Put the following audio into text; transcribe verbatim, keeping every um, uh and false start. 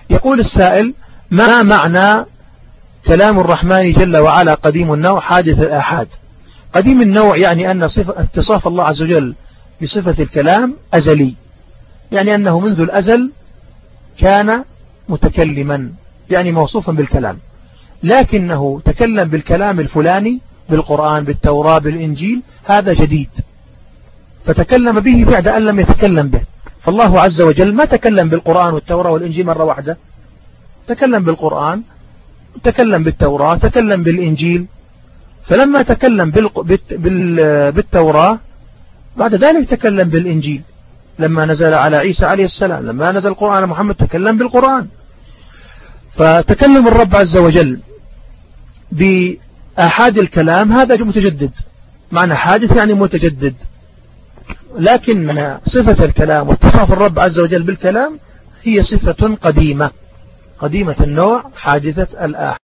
يقول السائل: ما معنى كلام الرحمن جل وعلا قديم النوع حادث الآحاد؟ قديم النوع يعني أن صفة اتصاف الله عز وجل بصفة الكلام أزلي، يعني أنه منذ الأزل كان متكلما، يعني موصوفا بالكلام، لكنه تكلم بالكلام الفلاني بالقرآن بالتوراة بالإنجيل، هذا جديد، فتكلم به بعد أن لم يتكلم به. فالله عز وجل ما تكلم بالقرآن والتوراة والإنجيل مرة واحدة، تكلم بالقرآن، تكلم بالتوراة، تكلم بالإنجيل. فلما تكلم بالتوراة بعد ذلك تكلم بالإنجيل، لما نزل على عيسى عليه السلام، لما نزل القرآن على محمد تكلم بالقرآن. فتكلم الرب عز وجل بآحاد الكلام هذا متجدد، معنى حادث يعني متجدد، لكن صفة الكلام واتصاف الرب عز وجل بالكلام هي صفة قديمة، قديمة النوع حادثة الآحاد.